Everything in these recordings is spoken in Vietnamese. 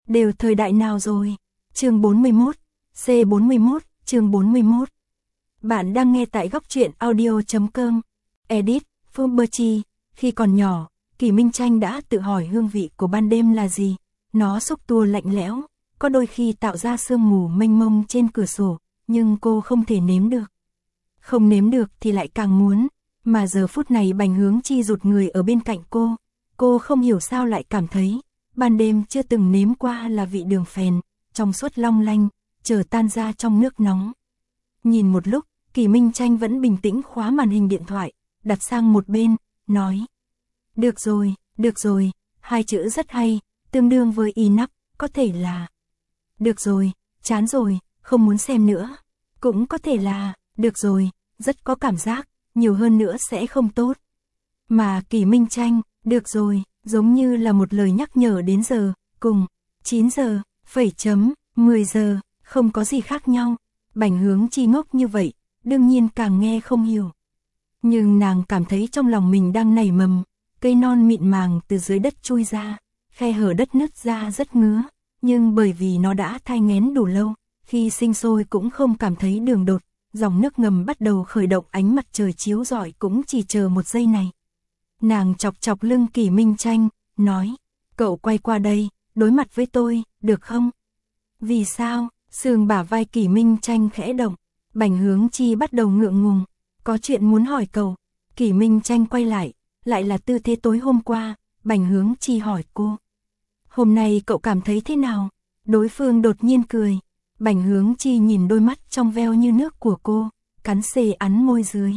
đều thời đại nào rồi? Chương 41, C41, chương 41. Bạn đang nghe tại góc truyện audio.com. Edit, Fumberchi. Khi còn nhỏ, Kỷ Minh Tranh đã tự hỏi hương vị của ban đêm là gì. Nó xúc tua lạnh lẽo, có đôi khi tạo ra sương mù mênh mông trên cửa sổ, nhưng cô không thể nếm được. Không nếm được thì lại càng muốn, mà giờ phút này Bành Hướng Chi rụt người ở bên cạnh cô không hiểu sao lại cảm thấy, ban đêm chưa từng nếm qua là vị đường phèn, trong suốt long lanh, chờ tan ra trong nước nóng. Nhìn một lúc, Kỷ Minh Tranh vẫn bình tĩnh khóa màn hình điện thoại, đặt sang một bên, nói. Được rồi, hai chữ rất hay, tương đương với enough, có thể là. Được rồi, chán rồi, không muốn xem nữa. Cũng có thể là, được rồi, rất có cảm giác, nhiều hơn nữa sẽ không tốt. Mà Kỷ Minh Tranh, được rồi, giống như là một lời nhắc nhở đến giờ, cùng, 9 giờ, phẩy chấm, 10 giờ, không có gì khác nhau. Bành Hướng Chi ngốc như vậy, đương nhiên càng nghe không hiểu. Nhưng nàng cảm thấy trong lòng mình đang nảy mầm, cây non mịn màng từ dưới đất chui ra, khe hở đất nứt ra rất ngứa, nhưng bởi vì nó đã thai nghén đủ lâu, khi sinh sôi cũng không cảm thấy đường đột, dòng nước ngầm bắt đầu khởi động, ánh mặt trời chiếu rọi cũng chỉ chờ một giây này. Nàng chọc chọc lưng Kỷ Minh Tranh, nói, cậu quay qua đây, đối mặt với tôi, được không? Vì sao? Sườn bả vai Kỷ Minh Tranh khẽ động, Bành Hướng Chi bắt đầu ngượng ngùng, có chuyện muốn hỏi cậu. Kỷ Minh Tranh quay lại là tư thế tối hôm qua. Bành Hướng Chi hỏi cô, hôm nay cậu cảm thấy thế nào? Đối phương đột nhiên cười. Bành Hướng Chi nhìn đôi mắt trong veo như nước của cô, cắn xê ắn môi dưới.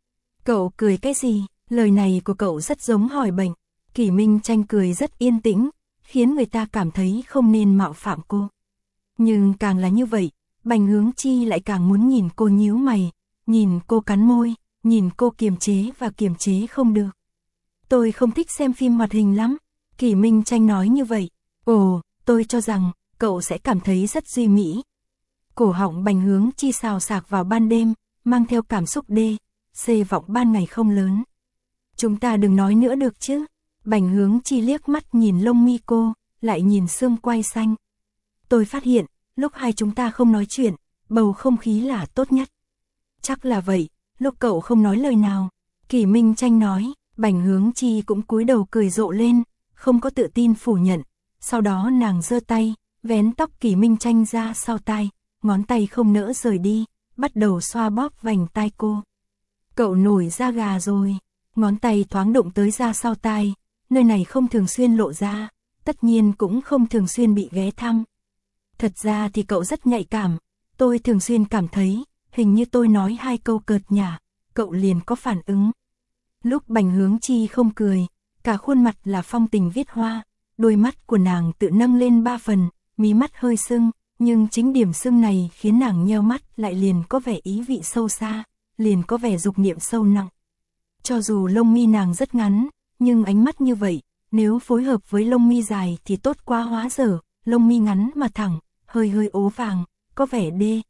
Cậu cười cái gì? Lời này của cậu rất giống hỏi bệnh. Kỷ Minh Tranh cười rất yên tĩnh, khiến người ta cảm thấy không nên mạo phạm cô. Nhưng càng là như vậy, Bành Hướng Chi lại càng muốn nhìn cô nhíu mày, nhìn cô cắn môi, nhìn cô kiềm chế và kiềm chế không được. Tôi không thích xem phim hoạt hình lắm. Kỷ Minh Tranh nói như vậy. Ồ, tôi cho rằng cậu sẽ cảm thấy rất duy mỹ. Cổ họng Bành Hướng Chi xào xạc vào ban đêm, mang theo cảm xúc xê vọng ban ngày không lớn. Chúng ta đừng nói nữa được chứ? Bành Hướng Chi liếc mắt nhìn lông mi cô, lại nhìn xương quai xanh. Tôi phát hiện, lúc hai chúng ta không nói chuyện, bầu không khí là tốt nhất. Chắc là vậy, lúc cậu không nói lời nào. Kỷ Minh Tranh nói. Bành Hướng Chi cũng cúi đầu cười rộ lên, không có tự tin phủ nhận. Sau đó nàng giơ tay, vén tóc Kỷ Minh Tranh ra sau tai, ngón tay không nỡ rời đi, bắt đầu xoa bóp vành tai cô. Cậu nổi da gà rồi. Ngón tay thoáng động tới da sau tai, nơi này không thường xuyên lộ ra, tất nhiên cũng không thường xuyên bị ghé thăm. Thật ra thì cậu rất nhạy cảm, tôi thường xuyên cảm thấy, hình như tôi nói hai câu cợt nhả, cậu liền có phản ứng. Lúc Bành Hướng Chi không cười, cả khuôn mặt là phong tình viết hoa, đôi mắt của nàng tự nâng lên 3 phần, mí mắt hơi sưng, nhưng chính điểm sưng này khiến nàng nheo mắt lại liền có vẻ ý vị sâu xa, liền có vẻ dục niệm sâu nặng. Cho dù lông mi nàng rất ngắn, nhưng ánh mắt như vậy, nếu phối hợp với lông mi dài thì tốt quá hóa dở, lông mi ngắn mà thẳng, hơi hơi ố vàng, có vẻ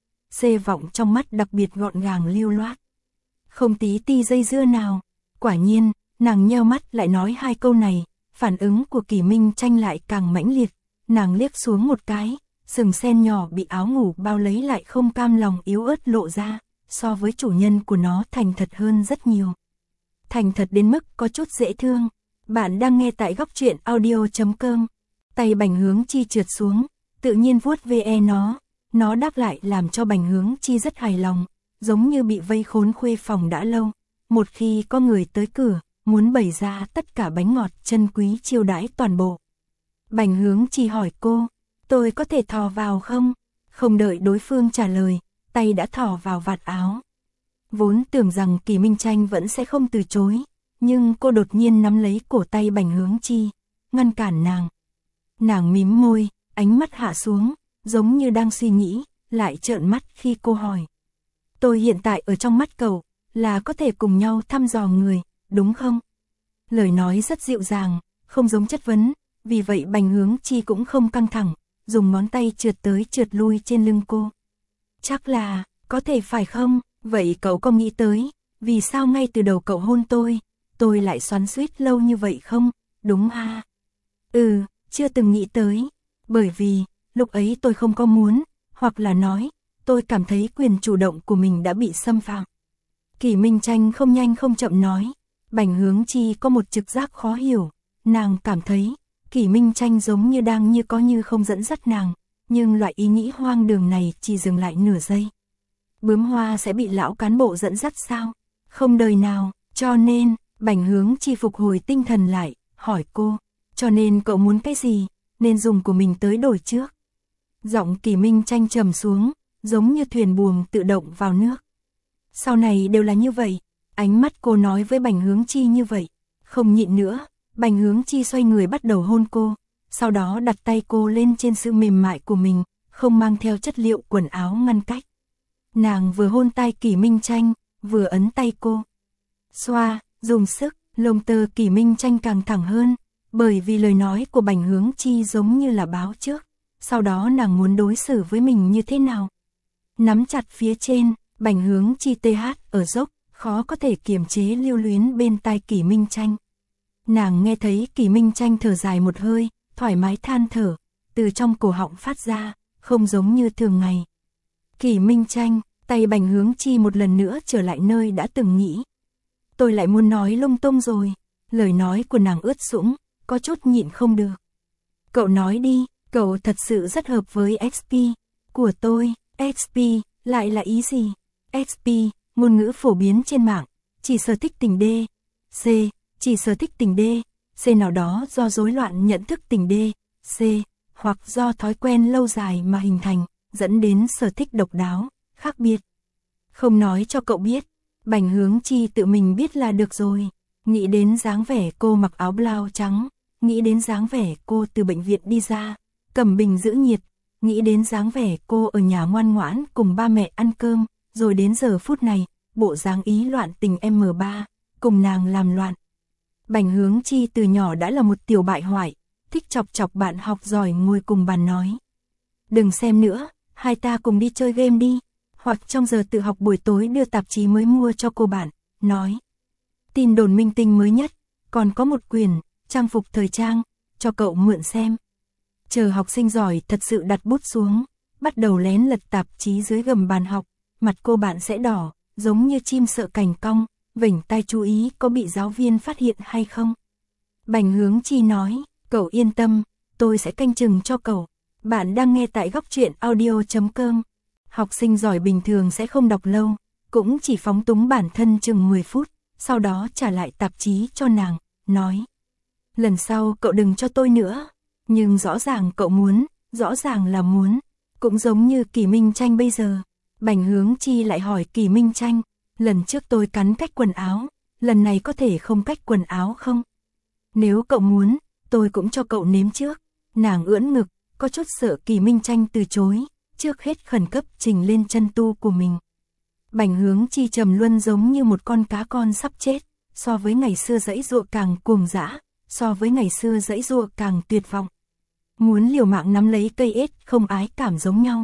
xê vọng trong mắt đặc biệt gọn gàng lưu loát. Không tí ti dây dưa nào. Quả nhiên, nàng nheo mắt lại nói hai câu này, phản ứng của Kỷ Minh Tranh lại càng mãnh liệt. Nàng liếc xuống một cái, sừng sen nhỏ bị áo ngủ bao lấy lại không cam lòng yếu ớt lộ ra, so với chủ nhân của nó thành thật hơn rất nhiều. Thành thật đến mức có chút dễ thương. Bạn đang nghe tại góc truyện audio.com. Tay Bành Hướng Chi trượt xuống, tự nhiên vuốt ve nó đáp lại làm cho Bành Hướng Chi rất hài lòng, giống như bị vây khốn khuê phòng đã lâu. Một khi có người tới cửa, muốn bày ra tất cả bánh ngọt chân quý chiêu đãi toàn bộ. Bành Hướng Chi hỏi cô, tôi có thể thò vào không? Không đợi đối phương trả lời, tay đã thò vào vạt áo. Vốn tưởng rằng Kỷ Minh Tranh vẫn sẽ không từ chối, nhưng cô đột nhiên nắm lấy cổ tay Bành Hướng Chi, ngăn cản nàng. Nàng mím môi, ánh mắt hạ xuống, giống như đang suy nghĩ, lại trợn mắt khi cô hỏi. Tôi hiện tại ở trong mắt cậu, là có thể cùng nhau thăm dò người, đúng không? Lời nói rất dịu dàng, không giống chất vấn, vì vậy Bành Hướng Chi cũng không căng thẳng, dùng ngón tay trượt tới trượt lui trên lưng cô. Chắc là, có thể phải không? Vậy cậu có nghĩ tới, vì sao ngay từ đầu cậu hôn tôi lại xoắn xuýt lâu như vậy không? Đúng ha? Chưa từng nghĩ tới. Bởi vì, lúc ấy tôi không có muốn, hoặc là nói, tôi cảm thấy quyền chủ động của mình đã bị xâm phạm. Kỷ Minh Tranh không nhanh không chậm nói, Bành Hướng Chi có một trực giác khó hiểu, nàng cảm thấy, Kỷ Minh Tranh giống như đang như có như không dẫn dắt nàng, nhưng loại ý nghĩ hoang đường này chỉ dừng lại nửa giây. Bướm hoa sẽ bị lão cán bộ dẫn dắt sao? Không đời nào, cho nên, Bành Hướng Chi phục hồi tinh thần lại, hỏi cô, cho nên cậu muốn cái gì, nên dùng của mình tới đổi trước. Giọng Kỷ Minh Tranh trầm xuống, giống như thuyền buồm tự động vào nước. Sau này đều là như vậy, ánh mắt cô nói với Bành Hướng Chi như vậy, không nhịn nữa, Bành Hướng Chi xoay người bắt đầu hôn cô, sau đó đặt tay cô lên trên sự mềm mại của mình, không mang theo chất liệu quần áo ngăn cách. Nàng vừa hôn tai Kỷ Minh Tranh, vừa ấn tay cô. Xoa, dùng sức, lông tơ Kỷ Minh Tranh càng thẳng hơn, bởi vì lời nói của Bành Hướng Chi giống như là báo trước, sau đó nàng muốn đối xử với mình như thế nào. Nắm chặt phía trên, Bành Hướng Chi TH ở dốc, khó có thể kiềm chế lưu luyến bên tai Kỷ Minh Tranh. Nàng nghe thấy Kỷ Minh Tranh thở dài một hơi, thoải mái than thở, từ trong cổ họng phát ra, không giống như thường ngày. Kỷ Minh Tranh, tay Bành Hướng Chi một lần nữa trở lại nơi đã từng nghĩ. Tôi lại muốn nói lung tung rồi, lời nói của nàng ướt sũng, có chút nhịn không được. Cậu nói đi, cậu thật sự rất hợp với XP của tôi. XP lại là ý gì? XP, ngôn ngữ phổ biến trên mạng, chỉ sở thích tình D. C, chỉ sở thích tình D. C nào đó do rối loạn nhận thức tình D. C, hoặc do thói quen lâu dài mà hình thành, dẫn đến sở thích độc đáo, khác biệt. Không nói cho cậu biết, Bành Hướng Chi tự mình biết là được rồi. Nghĩ đến dáng vẻ cô mặc áo blau trắng, nghĩ đến dáng vẻ cô từ bệnh viện đi ra, cầm bình giữ nhiệt, nghĩ đến dáng vẻ cô ở nhà ngoan ngoãn cùng ba mẹ ăn cơm, rồi đến giờ phút này, bộ dáng ý loạn tình M3, cùng nàng làm loạn. Bành Hướng Chi từ nhỏ đã là một tiểu bại hoại, thích chọc chọc bạn học giỏi ngồi cùng bàn nói. Đừng xem nữa, hai ta cùng đi chơi game đi, hoặc trong giờ tự học buổi tối đưa tạp chí mới mua cho cô bạn, nói. Tin đồn minh tinh mới nhất, còn có một quyển, trang phục thời trang, cho cậu mượn xem. Chờ học sinh giỏi thật sự đặt bút xuống, bắt đầu lén lật tạp chí dưới gầm bàn học, mặt cô bạn sẽ đỏ, giống như chim sợ cành cong, vểnh tai chú ý có bị giáo viên phát hiện hay không. Bành Hướng Chi nói, cậu yên tâm, tôi sẽ canh chừng cho cậu. Bạn đang nghe tại góc truyện audio.com. Học sinh giỏi bình thường sẽ không đọc lâu, cũng chỉ phóng túng bản thân chừng 10 phút, sau đó trả lại tạp chí cho nàng, nói. Lần sau cậu đừng cho tôi nữa, nhưng rõ ràng cậu muốn, rõ ràng là muốn, cũng giống như Kỷ Minh Tranh bây giờ. Bành Hướng Chi lại hỏi Kỷ Minh Tranh, lần trước tôi cắn cách quần áo, lần này có thể không cách quần áo không? Nếu cậu muốn, tôi cũng cho cậu nếm trước. Nàng ưỡn ngực, có chút sợ Kỷ Minh Tranh từ chối, trước hết khẩn cấp trình lên chân tu của mình. Bành Hướng Chi trầm luân giống như một con cá con sắp chết, so với ngày xưa giãy giụa càng cuồng dã, so với ngày xưa giãy giụa càng tuyệt vọng. Muốn liều mạng nắm lấy cây ếch không ái cảm giống nhau.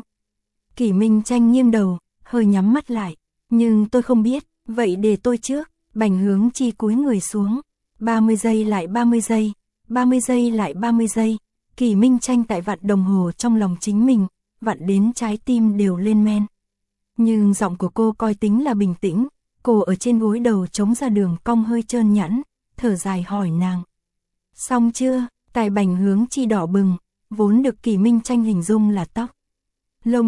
Kỷ Minh Tranh nghiêng đầu, hơi nhắm mắt lại, nhưng tôi không biết, vậy để tôi trước. Bành Hướng Chi cúi người xuống, 30 giây lại 30 giây, 30 giây lại 30 giây. Kỷ Minh Tranh tại vặn đồng hồ trong lòng chính mình, vặn đến trái tim đều lên men. Nhưng giọng của cô coi tính là bình tĩnh, cô ở trên gối đầu chống ra đường cong hơi trơn nhẵn, thở dài hỏi nàng. Xong chưa? Tai Bành Hướng Chi đỏ bừng, vốn được Kỷ Minh Tranh hình dung là tóc. Lông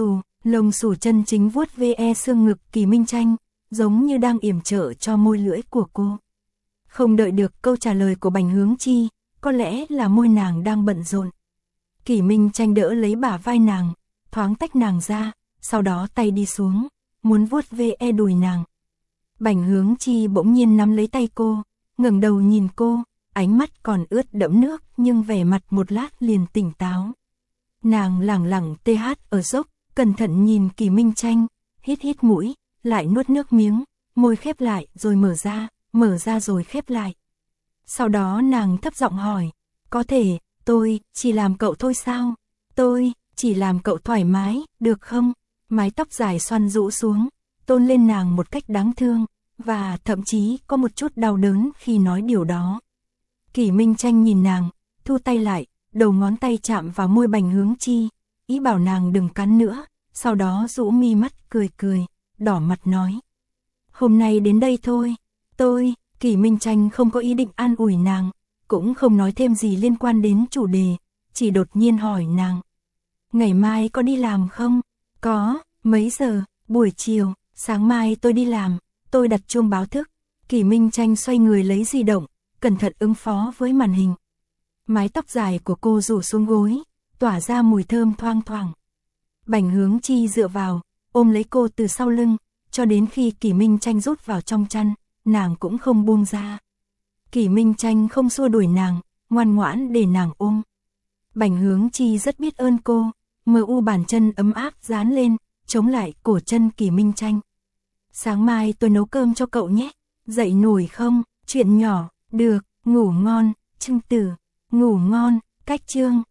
xù chân chính vuốt ve xương ngực Kỷ Minh Tranh, giống như đang yểm trợ cho môi lưỡi của cô. Không đợi được câu trả lời của Bành Hướng Chi, có lẽ là môi nàng đang bận rộn. Kỷ Minh Tranh đỡ lấy bả vai nàng, thoáng tách nàng ra, sau đó tay đi xuống, muốn vuốt ve đùi nàng. Bành Hướng Chi bỗng nhiên nắm lấy tay cô, ngẩng đầu nhìn cô, ánh mắt còn ướt đẫm nước nhưng vẻ mặt một lát liền tỉnh táo. Nàng lẳng lặng TH ở dốc, cẩn thận nhìn Kỷ Minh Tranh, hít hít mũi, lại nuốt nước miếng, môi khép lại rồi mở ra rồi khép lại. Sau đó nàng thấp giọng hỏi, có thể, tôi chỉ làm cậu thôi sao? Tôi chỉ làm cậu thoải mái, được không? Mái tóc dài xoăn rũ xuống, tôn lên nàng một cách đáng thương, và thậm chí có một chút đau đớn khi nói điều đó. Kỷ Minh Tranh nhìn nàng, thu tay lại, đầu ngón tay chạm vào môi Bành Hướng Chi, ý bảo nàng đừng cắn nữa, sau đó rũ mi mắt cười cười, đỏ mặt nói. Hôm nay đến đây thôi, Kỷ Minh Tranh không có ý định an ủi nàng, cũng không nói thêm gì liên quan đến chủ đề, chỉ đột nhiên hỏi nàng. Ngày mai có đi làm không? Có, mấy giờ? Buổi chiều, sáng mai tôi đi làm, tôi đặt chuông báo thức. Kỷ Minh Tranh xoay người lấy di động, cẩn thận ứng phó với màn hình. Mái tóc dài của cô rủ xuống gối, tỏa ra mùi thơm thoang thoảng. Bành Hướng Chi dựa vào, ôm lấy cô từ sau lưng, cho đến khi Kỷ Minh Tranh rút vào trong chăn, nàng cũng không buông ra. Kỷ Minh Tranh không xua đuổi nàng, ngoan ngoãn để nàng ôm. Bành Hướng Chi rất biết ơn cô, mờ u bàn chân ấm áp dán lên, chống lại cổ chân Kỷ Minh Tranh. Sáng mai tôi nấu cơm cho cậu nhé, dậy nổi không? Chuyện nhỏ, được, ngủ ngon, Trưng Tử, ngủ ngon, cách chương.